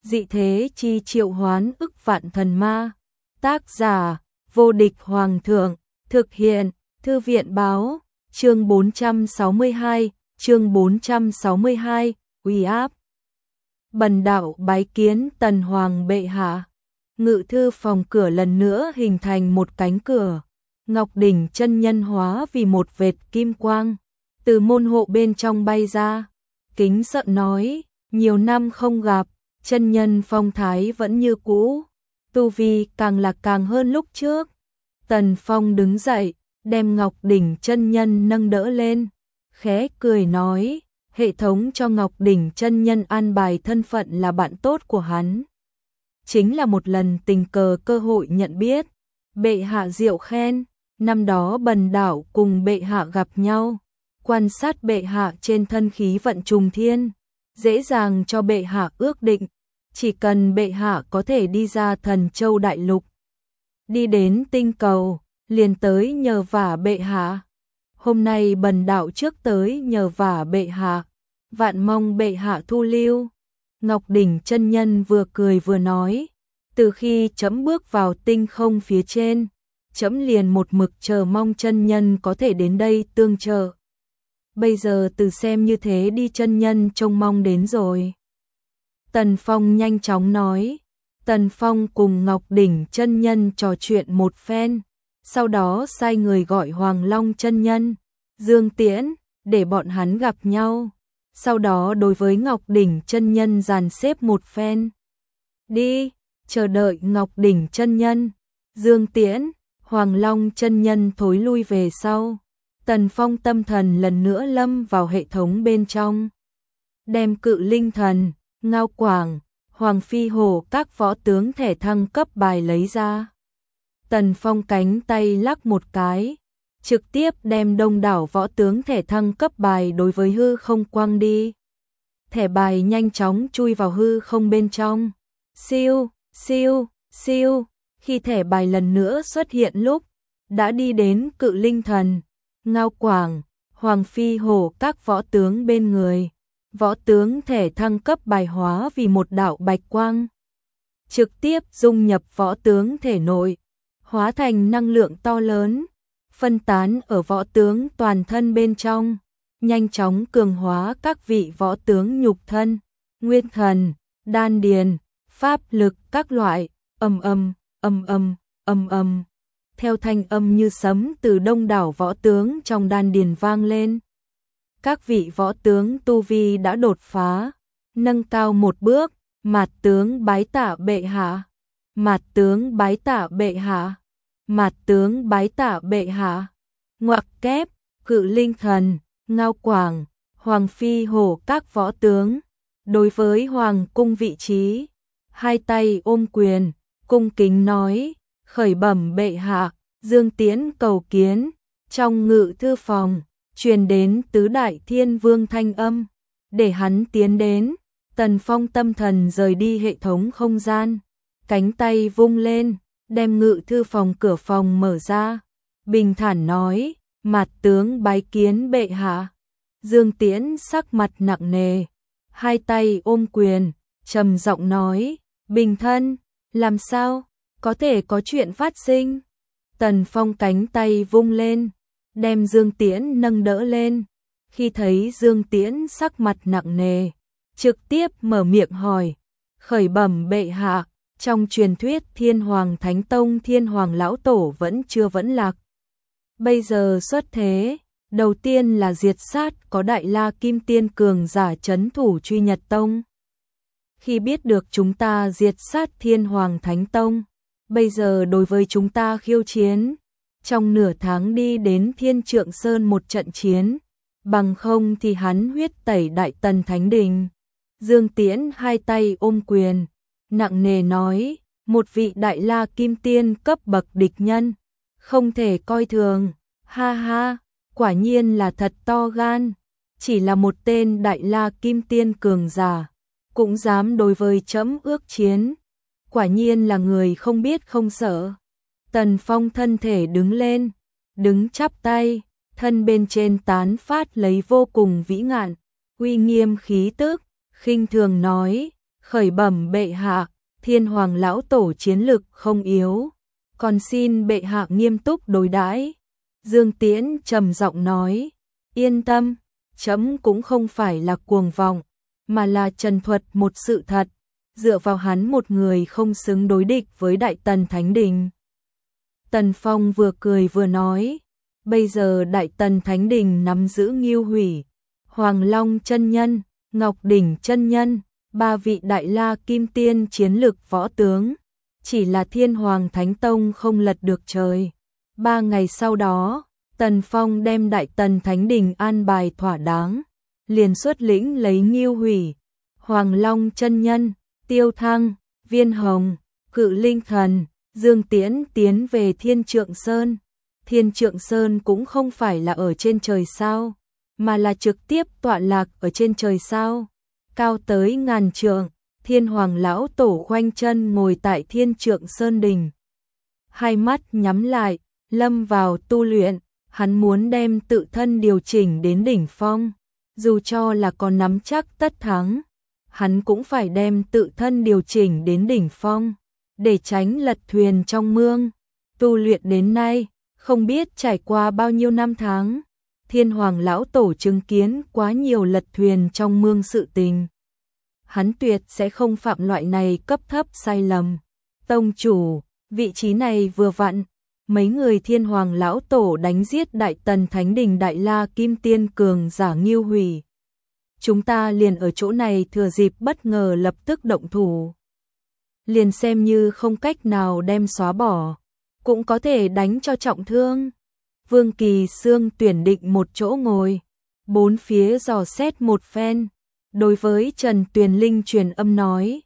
dị thế chi triệu hoán ức vạn thần ma. Tác giả, vô địch hoàng thượng, thực hiện, thư viện báo, chương 462, uy áp. Bần đạo bái kiến Tần Hoàng bệ hạ. Ngự thư phòng cửa lần nữa hình thành một cánh cửa. Ngọc đỉnh chân nhân hóa vì một vệt kim quang, từ môn hộ bên trong bay ra, kính sợ nói, nhiều năm không gặp, chân nhân phong thái vẫn như cũ, tu vi càng là càng hơn lúc trước. Tần Phong đứng dậy, đem Ngọc đỉnh chân nhân nâng đỡ lên, khẽ cười nói, hệ thống cho Ngọc đỉnh chân nhân an bài thân phận là bạn tốt của hắn. Chính là một lần tình cờ cơ hội nhận biết, bệ hạ diệu khen, năm đó bần đạo cùng bệ hạ gặp nhau, quan sát bệ hạ trên thân khí vận trùng thiên, dễ dàng cho bệ hạ ước định, chỉ cần bệ hạ có thể đi ra Thần Châu Đại Lục, đi đến tinh cầu, liền tới nhờ vả bệ hạ. Hôm nay bần đạo trước tới nhờ vả bệ hạ, vạn mong bệ hạ thu lưu. Ngọc đỉnh chân nhân vừa cười vừa nói, từ khi chấm bước vào tinh không phía trên, chấm liền một mực chờ mong chân nhân có thể đến đây tương trợ. Bây giờ từ xem như thế đi chân nhân trông mong đến rồi. Tần Phong nhanh chóng nói. Tần Phong cùng Ngọc đỉnh chân nhân trò chuyện một phen, sau đó sai người gọi Hoàng Long chân nhân, Dương Tiễn, để bọn hắn gặp nhau. Sau đó đối với Ngọc đỉnh chân nhân dàn xếp một phen. Đi, chờ đợi Ngọc đỉnh chân nhân, Dương Tiễn, Hoàng Long chân nhân thối lui về sau. Tần Phong tâm thần lần nữa lâm vào hệ thống bên trong, đem Cự Linh Thần, Ngao Quảng, Hoàng Phi Hổ các võ tướng thẻ thăng cấp bài lấy ra. Tần Phong cánh tay lắc một cái, trực tiếp đem đông đảo võ tướng thẻ thăng cấp bài đối với hư không quăng đi. Thẻ bài nhanh chóng chui vào hư không bên trong. Siêu, siêu, siêu, khi thẻ bài lần nữa xuất hiện lúc, đã đi đến Cự Linh Thần, Ngao Quảng, Hoàng Phi Hổ các võ tướng bên người. Võ tướng thẻ thăng cấp bài hóa vì một đạo bạch quang, trực tiếp dung nhập võ tướng thể nội, hóa thành năng lượng to lớn, phân tán ở võ tướng toàn thân bên trong, nhanh chóng cường hóa các vị võ tướng nhục thân, nguyên thần, đan điền, pháp lực các loại, ầm ầm, ầm ầm, ầm ầm. Theo thanh âm như sấm từ đông đảo võ tướng trong đan điền vang lên. Các vị võ tướng tu vi đã đột phá, nâng cao một bước, mạt tướng bái tạ bệ hạ, mạt tướng bái tạ bệ hạ, mạt tướng bái tạ bệ hạ. Ngoặc kép, Cự Linh Thần, Ngao Quảng, Hoàng Phi Hổ các võ tướng, đối với hoàng cung vị trí, hai tay ôm quyền, cung kính nói, khởi bẩm bệ hạ, Dương Tiễn cầu kiến. Trong ngự thư phòng truyền đến tứ đại thiên vương thanh âm, để hắn tiến đến. Tần Phong tâm thần rời đi hệ thống không gian, cánh tay vung lên, đem ngự thư phòng cửa phòng mở ra, bình thản nói, mạt tướng bái kiến bệ hạ. Dương Tiễn sắc mặt nặng nề, hai tay ôm quyền, trầm giọng nói, bình thân, làm sao, có thể có chuyện phát sinh. Tần Phong cánh tay vung lên, đem Dương Tiễn nâng đỡ lên. Khi thấy Dương Tiễn sắc mặt nặng nề, trực tiếp mở miệng hỏi, khởi bẩm bệ hạ, trong truyền thuyết Thiên Hoàng Thánh Tông Thiên Hoàng Lão Tổ vẫn chưa vẫn lạc. Bây giờ xuất thế, đầu tiên là diệt sát có Đại La Kim Tiên cường giả trấn thủ Truy Nhật Tông. Khi biết được chúng ta diệt sát Thiên Hoàng Thánh Tông, bây giờ đối với chúng ta khiêu chiến, trong nửa tháng đi đến Thiên Trượng Sơn một trận chiến, bằng không thì hắn huyết tẩy Đại Tần Thánh Đình. Dương Tiễn hai tay ôm quyền, nặng nề nói, một vị Đại La Kim Tiên cấp bậc địch nhân, không thể coi thường, ha ha, quả nhiên là thật to gan, chỉ là một tên Đại La Kim Tiên cường giả, cũng dám đối với trẫm ước chiến, quả nhiên là người không biết không sợ. Tần Phong thân thể đứng lên, đứng chắp tay, thân bên trên tán phát lấy vô cùng vĩ ngạn, uy nghiêm khí tức, khinh thường nói, khởi bẩm bệ hạ, Thiên Hoàng lão tổ chiến lực không yếu, còn xin bệ hạ nghiêm túc đối đãi. Dương Tiễn trầm giọng nói, yên tâm, trẫm cũng không phải là cuồng vọng, mà là trần thuật một sự thật, dựa vào hắn một người không xứng đối địch với Đại Tần Thánh Đình. Tần Phong vừa cười vừa nói, bây giờ Đại Tần Thánh Đình nắm giữ Ngưu Hủy, Hoàng Long chân nhân, Ngọc Đỉnh chân nhân, 3 vị Đại La Kim Tiên chiến lực võ tướng, chỉ là Thiên Hoàng Thánh Tông không lật được trời. 3 ngày sau đó, Tần Phong đem Đại Tần Thánh Đình an bài thỏa đáng, liền xuất lĩnh lấy Ngưu Hủy, Hoàng Long chân nhân, Tiêu Thăng, Viên Hồng, Cự Linh Thần, Dương Tiễn tiến về Thiên Trượng Sơn. Thiên Trượng Sơn cũng không phải là ở trên trời sao, mà là trực tiếp tọa lạc ở trên trời sao, cao tới ngàn trượng. Thiên Hoàng lão tổ khoanh chân ngồi tại Thiên Trượng Sơn đỉnh, hai mắt nhắm lại, lâm vào tu luyện. Hắn muốn đem tự thân điều chỉnh đến đỉnh phong, dù cho là có nắm chắc tất thắng, hắn cũng phải đem tự thân điều chỉnh đến đỉnh phong, để tránh lật thuyền trong mương. Tu luyện đến nay, không biết trải qua bao nhiêu năm tháng, Thiên Hoàng lão tổ chứng kiến quá nhiều lật thuyền trong mương sự tình. Hắn tuyệt sẽ không phạm loại này cấp thấp sai lầm. Tông chủ, vị trí này vừa vặn, mấy người Thiên Hoàng lão tổ đánh giết Đại Tần Thánh Đình Đại La Kim Tiên cường giả Ngưu Hủy. Chúng ta liền ở chỗ này thừa dịp bất ngờ lập tức động thủ. Liền xem như không cách nào đem xóa bỏ, cũng có thể đánh cho trọng thương. Vương Kỳ Sương tuyển định một chỗ ngồi, bốn phía dò xét một phen, đối với Trần Tuyền Linh truyền âm nói,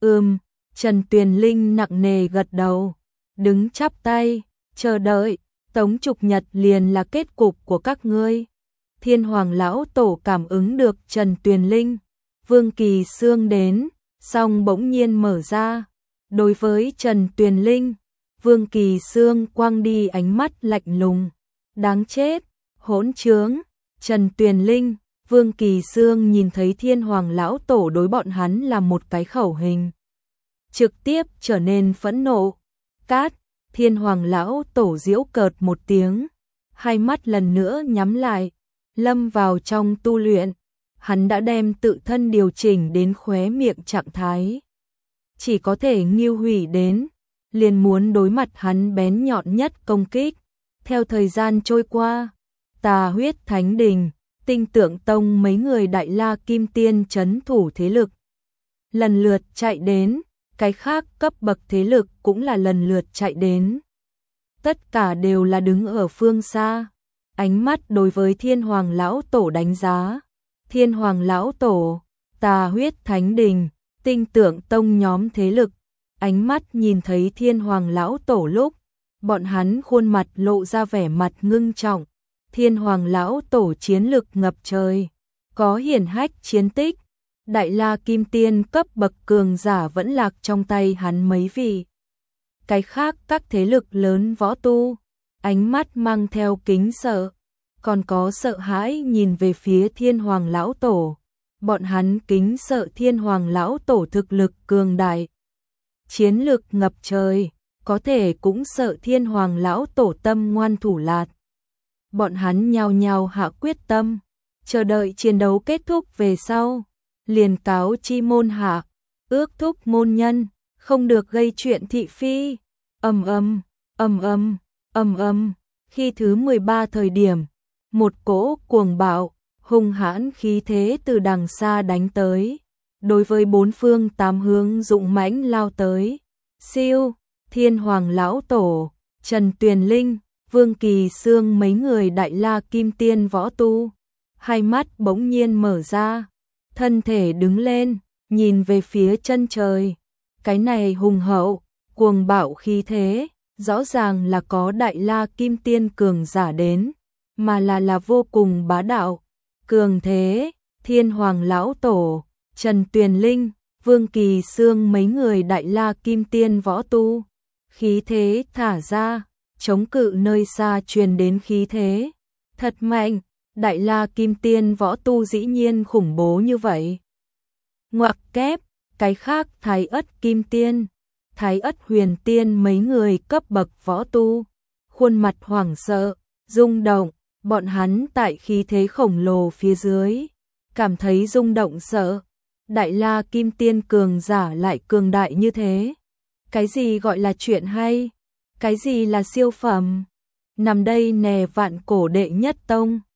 Trần Tuyền Linh nặng nề gật đầu, đứng chắp tay, chờ đợi, Tống Trục Nhật liền là kết cục của các ngươi. Thiên Hoàng lão tổ cảm ứng được Trần Tuyền Linh, Vương Kỳ Sương đến, song bỗng nhiên mở ra, đối với Trần Tuyền Linh, Vương Kỳ Sương quăng đi ánh mắt lạnh lùng, đáng chết, hỗn trướng. Trần Tuyền Linh, Vương Kỳ Sương nhìn thấy Thiên Hoàng lão tổ đối bọn hắn là một cái khẩu hình, trực tiếp trở nên phẫn nộ. Cát, Thiên Hoàng lão tổ giễu cợt một tiếng, hai mắt lần nữa nhắm lại, lâm vào trong tu luyện. Hắn đã đem tự thân điều chỉnh đến khóe miệng trạng thái, chỉ có thể Ngưu Hủy đến, liền muốn đối mặt hắn bén nhọn nhất công kích. Theo thời gian trôi qua, Tà Huyết Thánh Đình, Tinh Tượng Tông mấy người Đại La Kim Tiên trấn thủ thế lực lần lượt chạy đến, cái khác cấp bậc thế lực cũng là lần lượt chạy đến. Tất cả đều là đứng ở phương xa, ánh mắt đối với Thiên Hoàng lão tổ đánh giá. Thiên Hoàng lão tổ, Tà Huyết Thánh Đình, Tinh Tượng Tông nhóm thế lực, ánh mắt nhìn thấy Thiên Hoàng lão tổ lúc, bọn hắn khuôn mặt lộ ra vẻ mặt ngưng trọng. Thiên Hoàng lão tổ chiến lực ngập trời, có hiển hách chiến tích, Đại La Kim Tiên cấp bậc cường giả vẫn lạc trong tay hắn mấy vị. Cái khác các thế lực lớn võ tu, ánh mắt mang theo kính sợ, còn có sợ hãi nhìn về phía Thiên Hoàng lão tổ. Bọn hắn kính sợ Thiên Hoàng lão tổ thực lực cường đại, chiến lực ngập trời, có thể cũng sợ Thiên Hoàng lão tổ tâm ngoan thủ lạt. Bọn hắn nhao nhao hạ quyết tâm, chờ đợi chiến đấu kết thúc về sau, liền cáo chi môn hạ, ước thúc môn nhân, không được gây chuyện thị phi. Khi thứ 13 thời điểm, một cỗ cuồng bạo, hung hãn khí thế từ đằng xa đánh tới, đối với bốn phương tám hướng dũng mãnh lao tới. Siêu, Thiên Hoàng lão tổ, Trần Tuyền Linh, Vương Kỳ Sương mấy người Đại La Kim Tiên võ tu, hai mắt bỗng nhiên mở ra, thân thể đứng lên, nhìn về phía chân trời. Cái này hùng hậu, cuồng bạo khí thế, rõ ràng là có Đại La Kim Tiên cường giả đến, mà là vô cùng bá đạo, cường thế. Thiên Hoàng lão tổ, Trần Tuyền Linh, Vương Kỳ Sương mấy người Đại La Kim Tiên võ tu, khí thế thả ra, chống cự nơi xa truyền đến khí thế thật mạnh. Đại La Kim Tiên võ tu dĩ nhiên khủng bố như vậy. Ngoặc kép, cái khác Thái Ất Kim Tiên, Thái Ất Huyền Tiên mấy người cấp bậc võ tu, khuôn mặt hoảng sợ, rung động, bọn hắn tại khí thế khổng lồ phía dưới, cảm thấy rung động sợ. Đại La Kim Tiên cường giả lại cường đại như thế. Cái gì gọi là chuyện hay? Cái gì là siêu phẩm? Nằm đây nè vạn cổ đệ nhất tông.